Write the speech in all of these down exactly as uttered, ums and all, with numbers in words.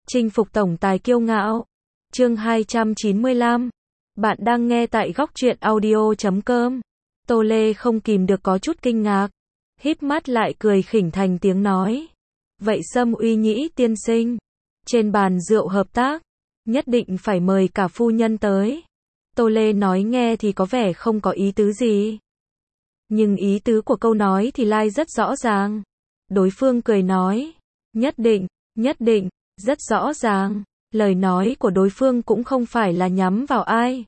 Chinh phục tổng tài kiêu ngạo. Chương hai trăm chín mươi lăm. Bạn đang nghe tại góc truyện audio chấm com. Tô Lê không kìm được có chút kinh ngạc, híp mắt lại cười khỉnh thành tiếng nói. Vậy Sâm Uy Nhĩ tiên sinh, trên bàn rượu hợp tác, nhất định phải mời cả phu nhân tới. Tô Lê nói nghe thì có vẻ không có ý tứ gì, nhưng ý tứ của câu nói thì lai rất rõ ràng. Đối phương cười nói, nhất định, nhất định, rất rõ ràng. Lời nói của đối phương cũng không phải là nhắm vào ai.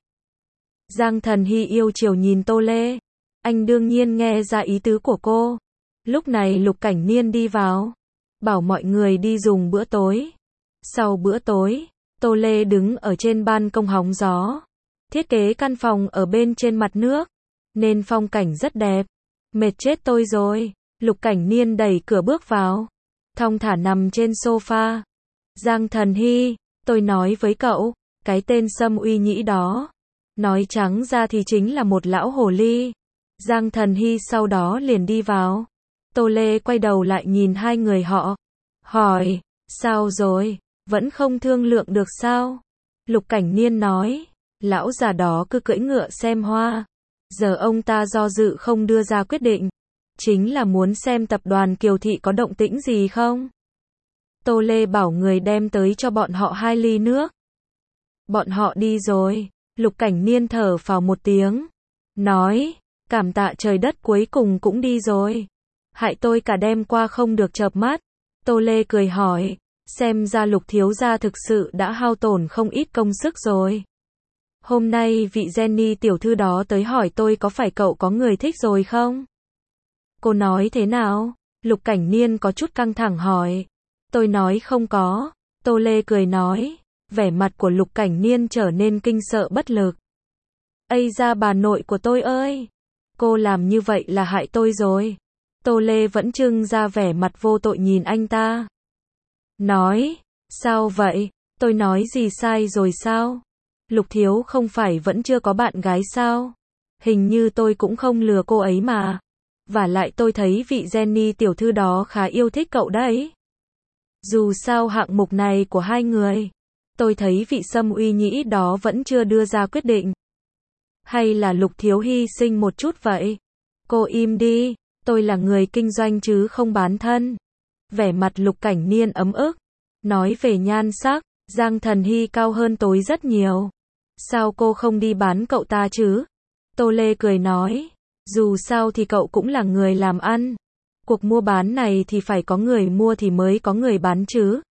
Giang Thần Hy yêu chiều nhìn Tô Lê. Anh đương nhiên nghe ra ý tứ của cô. Lúc này Lục Cảnh Niên đi vào, bảo mọi người đi dùng bữa tối. Sau bữa tối, Tô Lê đứng ở trên ban công hóng gió. Thiết kế căn phòng ở bên trên mặt nước, nên phong cảnh rất đẹp. Mệt chết tôi rồi. Lục Cảnh Niên đẩy cửa bước vào, thong thả nằm trên sofa. Giang Thần Hy, tôi nói với cậu, cái tên Sâm Uy Nhĩ đó, nói trắng ra thì chính là một lão hồ ly. Giang Thần Hy sau đó liền đi vào. Tô Lê quay đầu lại nhìn hai người họ, hỏi, sao rồi, vẫn không thương lượng được sao? Lục Cảnh Niên nói, lão già đó cứ cưỡi ngựa xem hoa, giờ ông ta do dự không đưa ra quyết định, chính là muốn xem tập đoàn Kiều Thị có động tĩnh gì không. Tô Lê bảo người đem tới cho bọn họ hai ly nước. Bọn họ đi rồi. Lục Cảnh Niên thở phào một tiếng, nói, cảm tạ trời đất cuối cùng cũng đi rồi. Hại tôi cả đêm qua không được chợp mắt. Tô Lê cười hỏi, xem ra Lục thiếu gia thực sự đã hao tổn không ít công sức rồi. Hôm nay vị Jenny tiểu thư đó tới hỏi tôi có phải cậu có người thích rồi không? Cô nói thế nào? Lục Cảnh Niên có chút căng thẳng hỏi. Tôi nói không có. Tô Lê cười nói. Vẻ mặt của Lục Cảnh Niên trở nên kinh sợ bất lực. Ây da bà nội của tôi ơi! Cô làm như vậy là hại tôi rồi. Tô Lê vẫn trưng ra vẻ mặt vô tội nhìn anh ta. Nói, sao vậy? Tôi nói gì sai rồi sao? Lục thiếu không phải vẫn chưa có bạn gái sao? Hình như tôi cũng không lừa cô ấy mà. Vả lại tôi thấy vị Jenny tiểu thư đó khá yêu thích cậu đấy. Dù sao hạng mục này của hai người, tôi thấy vị Sâm Uy Nhĩ đó vẫn chưa đưa ra quyết định. Hay là Lục thiếu hy sinh một chút vậy? Cô im đi, tôi là người kinh doanh chứ không bán thân. Vẻ mặt Lục Cảnh Niên ấm ức. Nói về nhan sắc, Giang Thần Hy cao hơn tôi rất nhiều. Sao cô không đi bán cậu ta chứ? Tô Lê cười nói, dù sao thì cậu cũng là người làm ăn. Cuộc mua bán này thì phải có người mua thì mới có người bán chứ.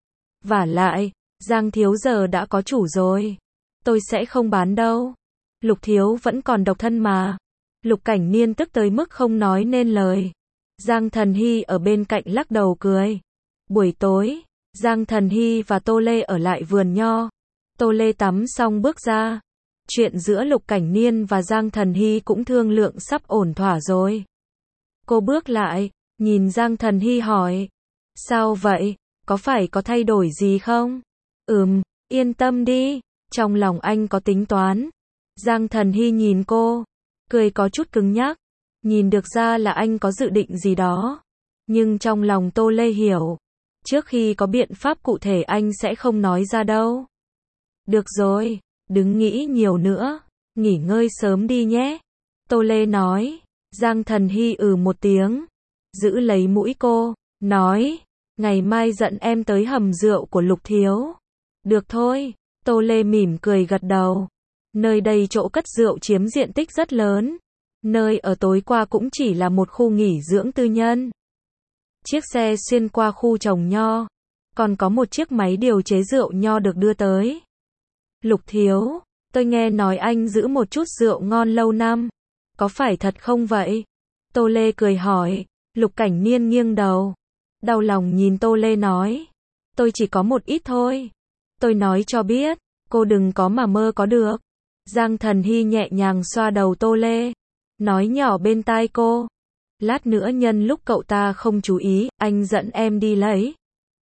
Vả lại, Giang thiếu giờ đã có chủ rồi. Tôi sẽ không bán đâu. Lục thiếu vẫn còn độc thân mà. Lục Cảnh Niên tức tới mức không nói nên lời. Giang Thần Hy ở bên cạnh lắc đầu cười. Buổi tối, Giang Thần Hy và Tô Lê ở lại vườn nho. Tô Lê tắm xong bước ra. Chuyện giữa Lục Cảnh Niên và Giang Thần Hy cũng thương lượng sắp ổn thỏa rồi. Cô bước lại, nhìn Giang Thần Hy hỏi. Sao vậy? Có phải có thay đổi gì không? Ừm, yên tâm đi. Trong lòng anh có tính toán. Giang Thần Hy nhìn cô, cười có chút cứng nhắc. Nhìn được ra là anh có dự định gì đó. Nhưng trong lòng Tô Lê hiểu. Trước khi có biện pháp cụ thể anh sẽ không nói ra đâu. Được rồi, đừng nghĩ nhiều nữa. Nghỉ ngơi sớm đi nhé. Tô Lê nói. Giang Thần Hy ừ một tiếng, giữ lấy mũi cô, nói, ngày mai dẫn em tới hầm rượu của Lục thiếu. Được thôi. Tô Lê mỉm cười gật đầu. Nơi đây chỗ cất rượu chiếm diện tích rất lớn. Nơi ở tối qua cũng chỉ là một khu nghỉ dưỡng tư nhân. Chiếc xe xuyên qua khu trồng nho, còn có một chiếc máy điều chế rượu nho được đưa tới. Lục thiếu, tôi nghe nói anh giữ một chút rượu ngon lâu năm. Có phải thật không vậy? Tô Lê cười hỏi. Lục Cảnh Niên nghiêng đầu, đau lòng nhìn Tô Lê nói. Tôi chỉ có một ít thôi. Tôi nói cho biết, cô đừng có mà mơ có được. Giang Thần Hy nhẹ nhàng xoa đầu Tô Lê, nói nhỏ bên tai cô. Lát nữa nhân lúc cậu ta không chú ý, anh dẫn em đi lấy.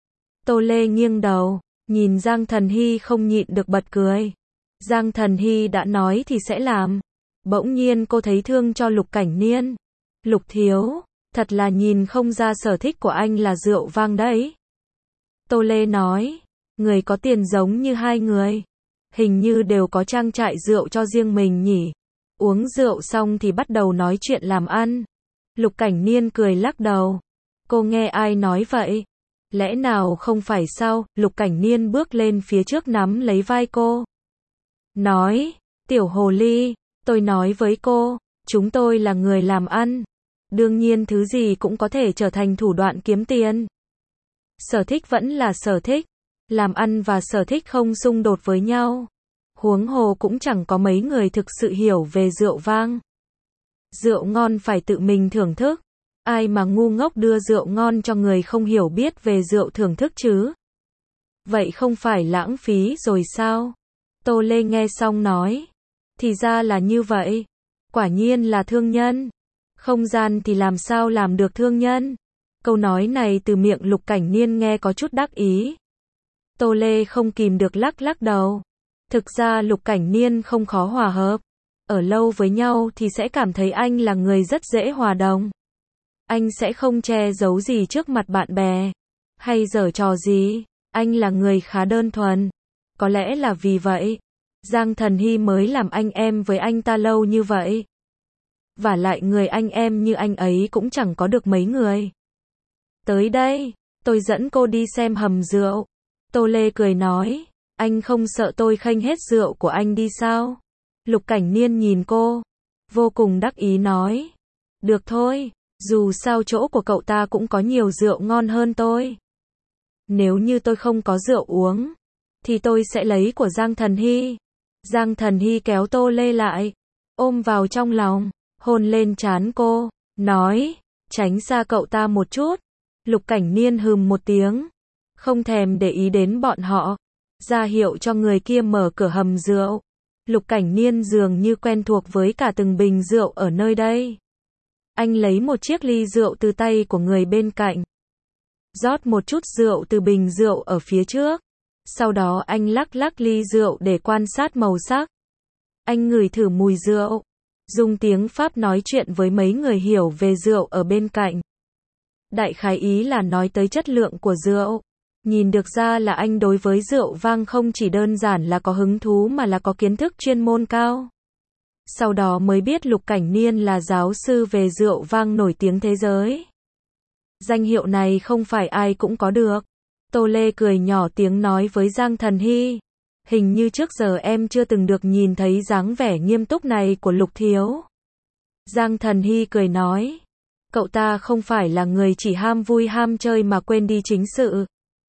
Tô Lê nghiêng đầu, nhìn Giang Thần Hy không nhịn được bật cười. Giang Thần Hy đã nói thì sẽ làm. Bỗng nhiên cô thấy thương cho Lục Cảnh Niên. Lục thiếu, thật là nhìn không ra sở thích của anh là rượu vang đấy. Tô Lê nói, Người có tiền giống như hai người. Hình như đều có trang trại rượu cho riêng mình nhỉ. Uống rượu xong thì bắt đầu nói chuyện làm ăn. Lục Cảnh Niên cười lắc đầu. Cô nghe ai nói vậy? Lẽ nào không phải sao? Lục Cảnh Niên bước lên phía trước nắm lấy vai cô. Nói, tiểu hồ ly, tôi nói với cô, chúng tôi là người làm ăn. Đương nhiên thứ gì cũng có thể trở thành thủ đoạn kiếm tiền. Sở thích vẫn là sở thích. Làm ăn và sở thích không xung đột với nhau. Huống hồ cũng chẳng có mấy người thực sự hiểu về rượu vang. Rượu ngon phải tự mình thưởng thức. Ai mà ngu ngốc đưa rượu ngon cho người không hiểu biết về rượu thưởng thức chứ? Vậy không phải lãng phí rồi sao? Tô Lê nghe xong nói. Thì ra là như vậy. Quả nhiên là thương nhân. Không gian thì làm sao làm được thương nhân? Câu nói này từ miệng Lục Cảnh Niên nghe có chút đắc ý. Tô Lê không kìm được lắc lắc đầu. Thực ra Lục Cảnh Niên không khó hòa hợp. Ở lâu với nhau thì sẽ cảm thấy anh là người rất dễ hòa đồng. Anh sẽ không che giấu gì trước mặt bạn bè. Hay giở trò gì. Anh là người khá đơn thuần. Có lẽ là vì vậy. Giang Thần Hy mới làm anh em với anh ta lâu như vậy. Và lại người anh em như anh ấy cũng chẳng có được mấy người. Tới đây, tôi dẫn cô đi xem hầm rượu. Tô Lê cười nói. Anh không sợ tôi khênh hết rượu của anh đi sao? Lục Cảnh Niên nhìn cô. Vô cùng đắc ý nói. Được thôi, dù sao chỗ của cậu ta cũng có nhiều rượu ngon hơn tôi. Nếu như tôi không có rượu uống, thì tôi sẽ lấy của Giang Thần Hy. Giang Thần Hy kéo Tô Lê lại, ôm vào trong lòng, hôn lên trán cô, nói, tránh xa cậu ta một chút. Lục Cảnh Niên hừm một tiếng, không thèm để ý đến bọn họ, ra hiệu cho người kia mở cửa hầm rượu. Lục Cảnh Niên dường như quen thuộc với cả từng bình rượu ở nơi đây. Anh lấy một chiếc ly rượu từ tay của người bên cạnh, rót một chút rượu từ bình rượu ở phía trước. Sau đó anh lắc lắc ly rượu để quan sát màu sắc. Anh ngửi thử mùi rượu, dùng tiếng Pháp nói chuyện với mấy người hiểu về rượu ở bên cạnh. Đại khái ý là nói tới chất lượng của rượu. Nhìn được ra là anh đối với rượu vang không chỉ đơn giản là có hứng thú mà là có kiến thức chuyên môn cao. Sau đó mới biết Lục Cảnh Niên là giáo sư về rượu vang nổi tiếng thế giới. Danh hiệu này không phải ai cũng có được. Tô Lê cười nhỏ tiếng nói với Giang Thần Hy. Hình như trước giờ em chưa từng được nhìn thấy dáng vẻ nghiêm túc này của Lục Thiếu. Giang Thần Hy cười nói. Cậu ta không phải là người chỉ ham vui ham chơi mà quên đi chính sự.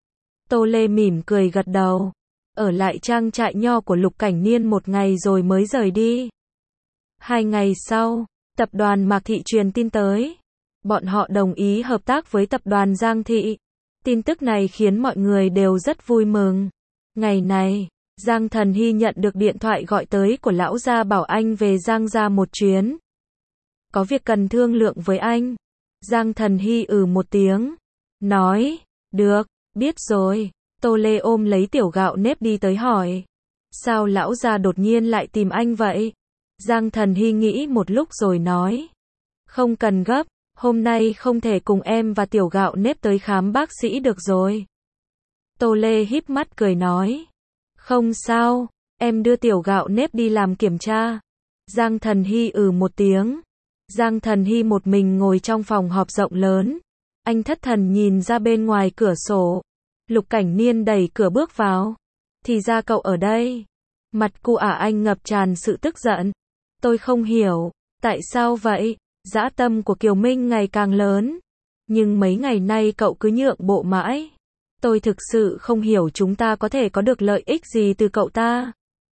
Tô Lê mỉm cười gật đầu. Ở lại trang trại nho của Lục Cảnh Niên một ngày rồi mới rời đi. Hai ngày sau, tập đoàn Mạc Thị truyền tin tới. Bọn họ đồng ý hợp tác với tập đoàn Giang Thị. Tin tức này khiến mọi người đều rất vui mừng. Ngày này, Giang Thần Hy nhận được điện thoại gọi tới của lão gia bảo anh về Giang gia một chuyến. Có việc cần thương lượng với anh. Giang Thần Hy ừ một tiếng. Nói, được, biết rồi. Tô Lê ôm lấy tiểu gạo nếp đi tới hỏi. Sao lão gia đột nhiên lại tìm anh vậy? Giang Thần Hy nghĩ một lúc rồi nói. Không cần gấp, hôm nay không thể cùng em và tiểu gạo nếp tới khám bác sĩ được rồi. Tô Lê híp mắt cười nói. Không sao, em đưa tiểu gạo nếp đi làm kiểm tra. Giang Thần Hy ừ một tiếng. Giang Thần Hy một mình ngồi trong phòng họp rộng lớn. Anh thất thần nhìn ra bên ngoài cửa sổ. Lục Cảnh Niên đẩy cửa bước vào. Thì ra cậu ở đây. Mặt cụ ả anh ngập tràn sự tức giận. Tôi không hiểu, tại sao vậy? Dã tâm của Kiều Minh ngày càng lớn. Nhưng mấy ngày nay cậu cứ nhượng bộ mãi. Tôi thực sự không hiểu chúng ta có thể có được lợi ích gì từ cậu ta.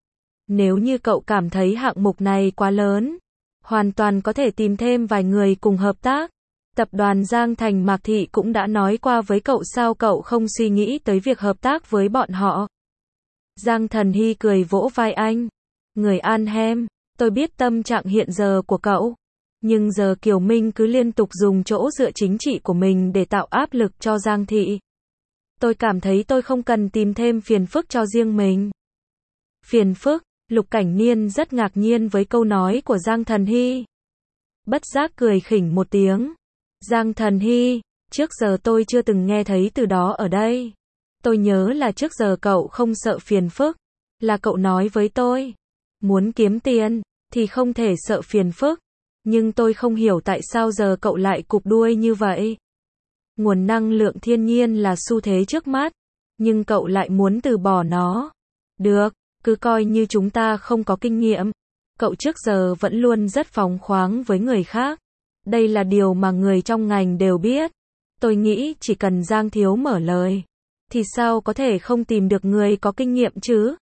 Nếu như cậu cảm thấy hạng mục này quá lớn, hoàn toàn có thể tìm thêm vài người cùng hợp tác. Tập đoàn Giang Thành Mạc Thị cũng đã nói qua với cậu sao cậu không suy nghĩ tới việc hợp tác với bọn họ. Giang Thần Hy cười vỗ vai anh. Người An Hem, tôi biết tâm trạng hiện giờ của cậu. Nhưng giờ Kiều Minh cứ liên tục dùng chỗ dựa chính trị của mình để tạo áp lực cho Giang Thị. Tôi cảm thấy tôi không cần tìm thêm phiền phức cho riêng mình. Phiền phức? Lục Cảnh Niên rất ngạc nhiên với câu nói của Giang Thần Hy. Bất giác cười khỉnh một tiếng. Giang Thần Hy, trước giờ tôi chưa từng nghe thấy từ đó ở đây. Tôi nhớ là trước giờ cậu không sợ phiền phức. Là cậu nói với tôi. Muốn kiếm tiền, thì không thể sợ phiền phức. Nhưng tôi không hiểu tại sao giờ cậu lại cụp đuôi như vậy. Nguồn năng lượng thiên nhiên là xu thế trước mắt. Nhưng cậu lại muốn từ bỏ nó. Được, cứ coi như chúng ta không có kinh nghiệm. Cậu trước giờ vẫn luôn rất phóng khoáng với người khác. Đây là điều mà người trong ngành đều biết. Tôi nghĩ chỉ cần Giang Thiếu mở lời, thì sao có thể không tìm được người có kinh nghiệm chứ?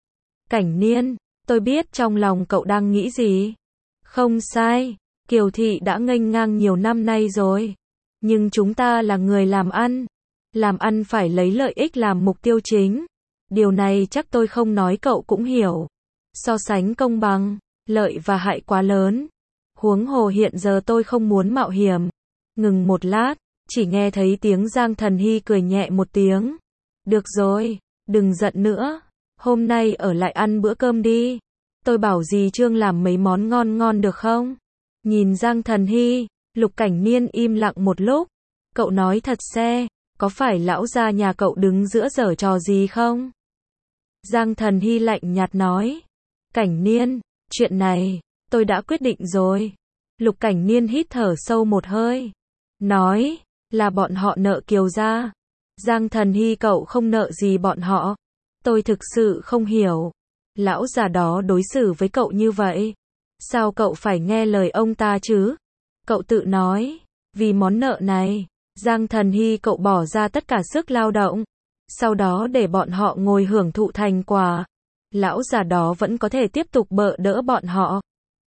Cảnh Niên, tôi biết trong lòng cậu đang nghĩ gì. Không sai, Kiều Thị đã nghênh ngang nhiều năm nay rồi. Nhưng chúng ta là người làm ăn. Làm ăn phải lấy lợi ích làm mục tiêu chính. Điều này chắc tôi không nói cậu cũng hiểu. So sánh công bằng, lợi và hại quá lớn. Huống hồ hiện giờ tôi không muốn mạo hiểm. Ngừng một lát, chỉ nghe thấy tiếng Giang Thần Hy cười nhẹ một tiếng. Được rồi, đừng giận nữa. Hôm nay ở lại ăn bữa cơm đi. Tôi bảo dì Trương làm mấy món ngon ngon được không? Nhìn Giang Thần Hy, Lục Cảnh Niên im lặng một lúc. Cậu nói thật xe, có phải lão gia nhà cậu đứng giữa giở trò gì không? Giang Thần Hy lạnh nhạt nói. Cảnh Niên, chuyện này, tôi đã quyết định rồi. Lục Cảnh Niên hít thở sâu một hơi. Nói, là bọn họ nợ Kiều gia. Giang Thần Hy cậu không nợ gì bọn họ. Tôi thực sự không hiểu. Lão già đó đối xử với cậu như vậy. Sao cậu phải nghe lời ông ta chứ? Cậu tự nói, vì món nợ này, Giang Thần Hy cậu bỏ ra tất cả sức lao động. Sau đó để bọn họ ngồi hưởng thụ thành quả. Lão già đó vẫn có thể tiếp tục bợ đỡ bọn họ.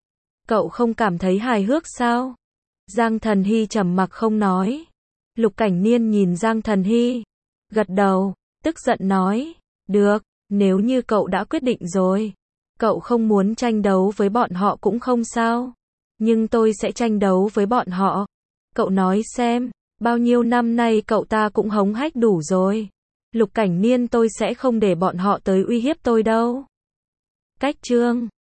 Cậu không cảm thấy hài hước sao? Giang Thần Hy trầm mặc không nói. Lục Cảnh Niên nhìn Giang Thần Hy, gật đầu, tức giận nói, được, nếu như cậu đã quyết định rồi, cậu không muốn tranh đấu với bọn họ cũng không sao, nhưng tôi sẽ tranh đấu với bọn họ. Cậu nói xem, bao nhiêu năm nay cậu ta cũng hống hách đủ rồi. Lục Cảnh Niên tôi sẽ không để bọn họ tới uy hiếp tôi đâu. Cách chương